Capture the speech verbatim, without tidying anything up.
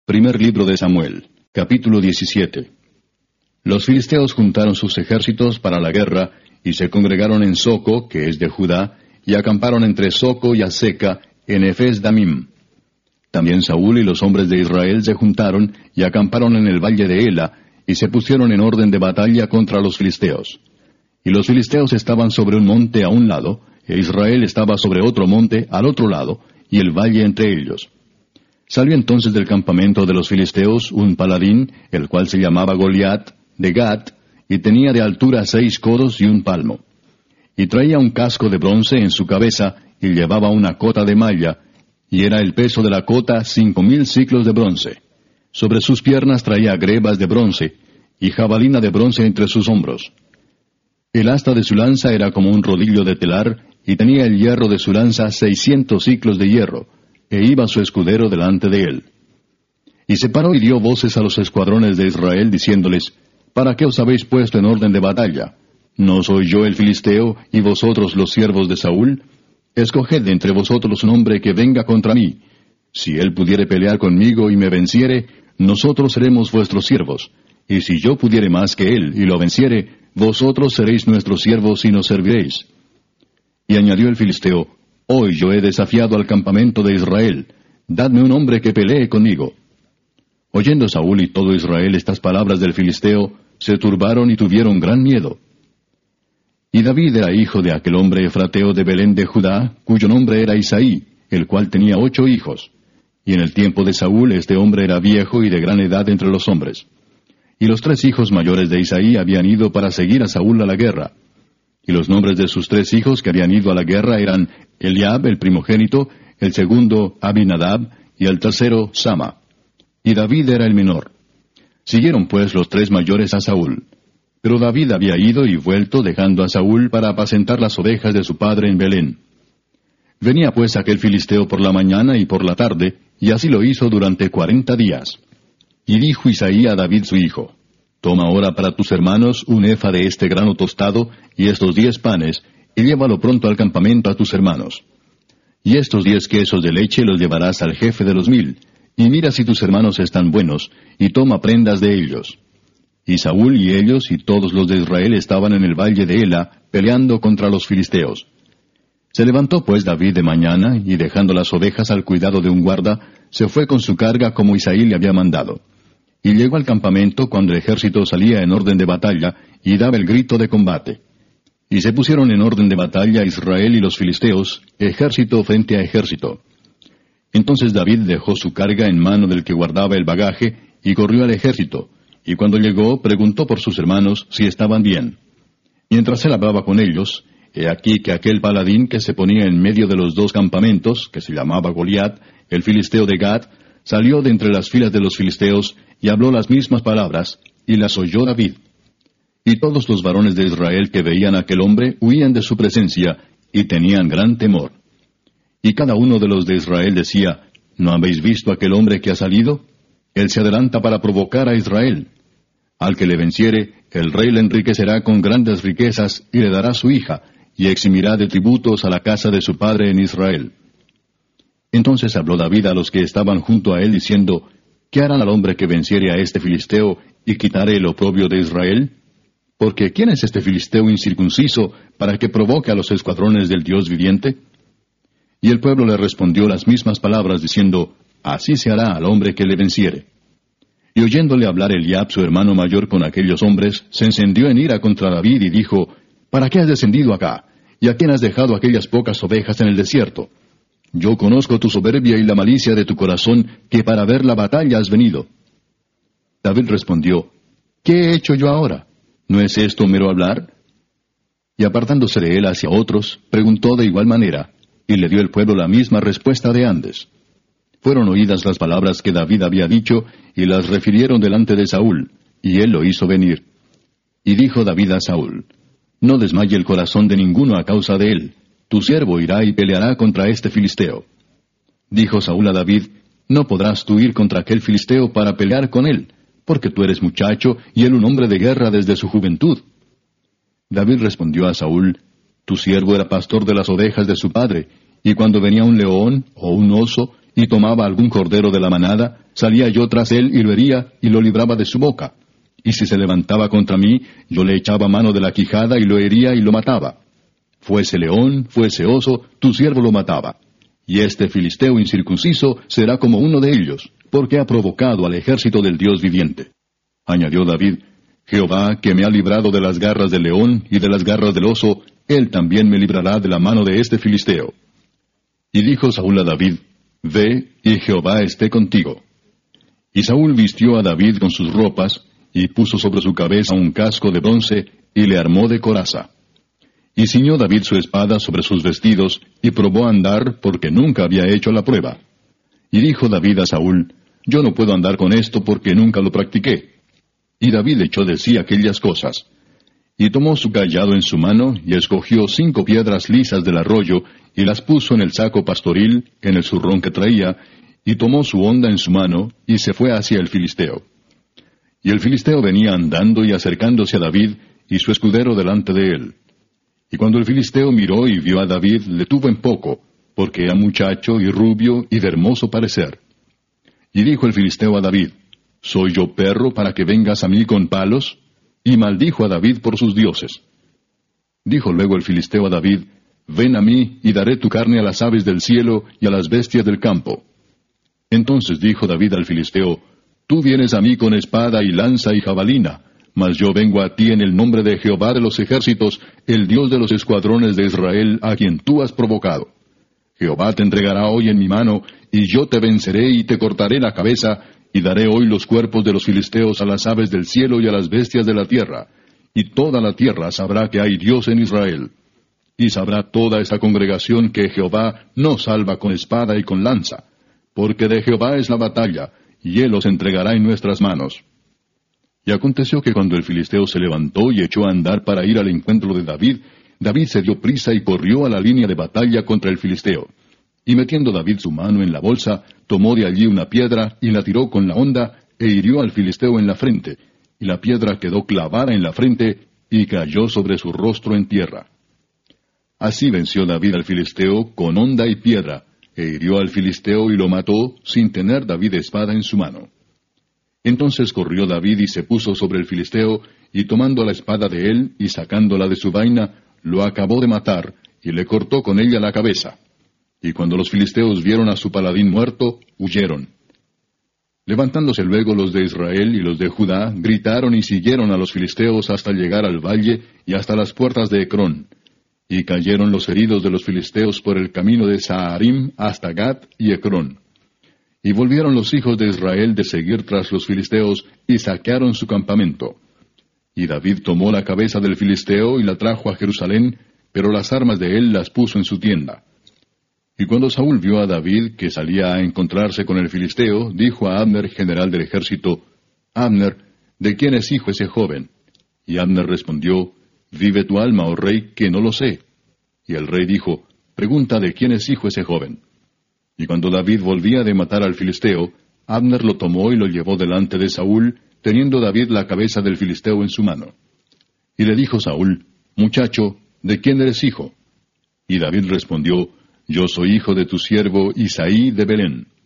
Primer libro de Samuel, capítulo diecisiete. Los filisteos juntaron sus ejércitos para la guerra, y se congregaron en Soco, que es de Judá, y acamparon entre Soco y Azeca, en Efes Damim. También Saúl y los hombres de Israel se juntaron, y acamparon en el valle de Ela, y se pusieron en orden de batalla contra los filisteos. Y los filisteos estaban sobre un monte a un lado, e Israel estaba sobre otro monte al otro lado, y el valle entre ellos. Salió entonces del campamento de los filisteos un paladín, el cual se llamaba Goliat, de Gat, y tenía de altura seis codos y un palmo. Y traía un casco de bronce en su cabeza, y llevaba una cota de malla, y era el peso de la cota cinco mil siclos de bronce. Sobre sus piernas traía grebas de bronce, y jabalina de bronce entre sus hombros. El asta de su lanza era como un rodillo de telar, y tenía el hierro de su lanza seiscientos siclos de hierro, e iba su escudero delante de él. Y se paró y dio voces a los escuadrones de Israel, diciéndoles, ¿para qué os habéis puesto en orden de batalla? ¿No soy yo el filisteo, y vosotros los siervos de Saúl? Escoged de entre vosotros un hombre que venga contra mí. Si él pudiere pelear conmigo y me venciere, nosotros seremos vuestros siervos. Y si yo pudiere más que él y lo venciere, vosotros seréis nuestros siervos y nos serviréis. Y añadió el filisteo, Hoy yo he desafiado al campamento de Israel. Dadme un hombre que pelee conmigo. Oyendo Saúl y todo Israel estas palabras del filisteo, se turbaron y tuvieron gran miedo. Y David era hijo de aquel hombre efrateo de Belén de Judá, cuyo nombre era Isaí, el cual tenía ocho hijos. Y en el tiempo de Saúl este hombre era viejo y de gran edad entre los hombres. Y los tres hijos mayores de Isaí habían ido para seguir a Saúl a la guerra. Y los nombres de sus tres hijos que habían ido a la guerra eran Eliab, el primogénito, el segundo Abinadab, y el tercero Sama. Y David era el menor. Siguieron pues los tres mayores a Saúl. Pero David había ido y vuelto, dejando a Saúl para apacentar las ovejas de su padre en Belén. Venía pues aquel filisteo por la mañana y por la tarde, y así lo hizo durante cuarenta días. Y dijo Isaí a David su hijo, Toma ahora para tus hermanos un efa de este grano tostado, y estos diez panes, y llévalo pronto al campamento a tus hermanos. Y estos diez quesos de leche los llevarás al jefe de los mil, y mira si tus hermanos están buenos, y toma prendas de ellos. Y Saúl y ellos y todos los de Israel estaban en el valle de Ela, peleando contra los filisteos. Se levantó pues David de mañana, y dejando las ovejas al cuidado de un guarda, se fue con su carga como Isaí le había mandado. Y llegó al campamento cuando el ejército salía en orden de batalla, y daba el grito de combate. Y se pusieron en orden de batalla Israel y los filisteos, ejército frente a ejército. Entonces David dejó su carga en mano del que guardaba el bagaje, y corrió al ejército, y cuando llegó preguntó por sus hermanos si estaban bien. Mientras él hablaba con ellos, he aquí que aquel paladín que se ponía en medio de los dos campamentos, que se llamaba Goliat, el filisteo de Gat, salió de entre las filas de los filisteos, y habló las mismas palabras, y las oyó David. Y todos los varones de Israel que veían a aquel hombre huían de su presencia, y tenían gran temor. Y cada uno de los de Israel decía, ¿no habéis visto aquel hombre que ha salido? Él se adelanta para provocar a Israel. Al que le venciere, el rey le enriquecerá con grandes riquezas, y le dará su hija, y eximirá de tributos a la casa de su padre en Israel. Entonces habló David a los que estaban junto a él, diciendo, ¿qué harán al hombre que venciere a este filisteo, y quitare el oprobio de Israel? Porque ¿quién es este filisteo incircunciso, para que provoque a los escuadrones del Dios viviente? Y el pueblo le respondió las mismas palabras, diciendo, Así se hará al hombre que le venciere. Y oyéndole hablar Eliab, su hermano mayor, con aquellos hombres, se encendió en ira contra David, y dijo, ¿para qué has descendido acá? ¿Y a quién has dejado aquellas pocas ovejas en el desierto? Yo conozco tu soberbia y la malicia de tu corazón, que para ver la batalla has venido. David respondió, ¿qué he hecho yo ahora? ¿No es esto mero hablar? Y apartándose de él hacia otros, preguntó de igual manera, y le dio el pueblo la misma respuesta de antes. Fueron oídas las palabras que David había dicho, y las refirieron delante de Saúl, y él lo hizo venir. Y dijo David a Saúl, No desmaye el corazón de ninguno a causa de él. Tu siervo irá y peleará contra este filisteo. Dijo Saúl a David, No podrás tú ir contra aquel filisteo para pelear con él, porque tú eres muchacho, y él un hombre de guerra desde su juventud. David respondió a Saúl, Tu siervo era pastor de las ovejas de su padre, y cuando venía un león o un oso, y tomaba algún cordero de la manada, salía yo tras él y lo hería y lo libraba de su boca. Y si se levantaba contra mí, yo le echaba mano de la quijada y lo hería y lo mataba. Fuese león, fuese oso, tu siervo lo mataba. Y este filisteo incircunciso será como uno de ellos, porque ha provocado al ejército del Dios viviente. Añadió David, Jehová, que me ha librado de las garras del león y de las garras del oso, él también me librará de la mano de este filisteo. Y dijo Saúl a David, Ve, y Jehová esté contigo. Y Saúl vistió a David con sus ropas, y puso sobre su cabeza un casco de bronce, y le armó de coraza. Y ciñó David su espada sobre sus vestidos, y probó a andar, porque nunca había hecho la prueba. Y dijo David a Saúl, Yo no puedo andar con esto, porque nunca lo practiqué. Y David echó de sí aquellas cosas. Y tomó su cayado en su mano, y escogió cinco piedras lisas del arroyo, y las puso en el saco pastoril, en el zurrón que traía, y tomó su honda en su mano, y se fue hacia el filisteo. Y el filisteo venía andando y acercándose a David, y su escudero delante de él. Y cuando el filisteo miró y vio a David, le tuvo en poco, porque era muchacho y rubio y de hermoso parecer. Y dijo el filisteo a David, ¿Soy yo perro para que vengas a mí con palos? Y maldijo a David por sus dioses. Dijo luego el filisteo a David, Ven a mí, y daré tu carne a las aves del cielo y a las bestias del campo. Entonces dijo David al filisteo, Tú vienes a mí con espada y lanza y jabalina, mas yo vengo a ti en el nombre de Jehová de los ejércitos, el Dios de los escuadrones de Israel, a quien tú has provocado. Jehová te entregará hoy en mi mano, y yo te venceré y te cortaré la cabeza, y daré hoy los cuerpos de los filisteos a las aves del cielo y a las bestias de la tierra. Y toda la tierra sabrá que hay Dios en Israel. Y sabrá toda esta congregación que Jehová no salva con espada y con lanza, porque de Jehová es la batalla, y él los entregará en nuestras manos. Y aconteció que cuando el filisteo se levantó y echó a andar para ir al encuentro de David, David se dio prisa y corrió a la línea de batalla contra el filisteo. Y metiendo David su mano en la bolsa, tomó de allí una piedra y la tiró con la honda, e hirió al filisteo en la frente, y la piedra quedó clavada en la frente, y cayó sobre su rostro en tierra. Así venció David al filisteo con honda y piedra, e hirió al filisteo y lo mató, sin tener David espada en su mano. Entonces corrió David y se puso sobre el filisteo, y tomando la espada de él, y sacándola de su vaina, lo acabó de matar, y le cortó con ella la cabeza. Y cuando los filisteos vieron a su paladín muerto, huyeron. Levantándose luego los de Israel y los de Judá, gritaron y siguieron a los filisteos hasta llegar al valle y hasta las puertas de Ecrón. Y cayeron los heridos de los filisteos por el camino de Saharim hasta Gat y Ecrón. Y volvieron los hijos de Israel de seguir tras los filisteos, y saquearon su campamento. Y David tomó la cabeza del filisteo y la trajo a Jerusalén, pero las armas de él las puso en su tienda. Y cuando Saúl vio a David, que salía a encontrarse con el filisteo, dijo a Abner, general del ejército, Abner, ¿de quién es hijo ese joven? Y Abner respondió, Vive tu alma, oh rey, que no lo sé. Y el rey dijo, Pregunta de quién es hijo ese joven. Y cuando David volvía de matar al filisteo, Abner lo tomó y lo llevó delante de Saúl, teniendo David la cabeza del filisteo en su mano. Y le dijo Saúl, Muchacho, ¿de quién eres hijo? Y David respondió, Yo soy hijo de tu siervo Isaí de Belén.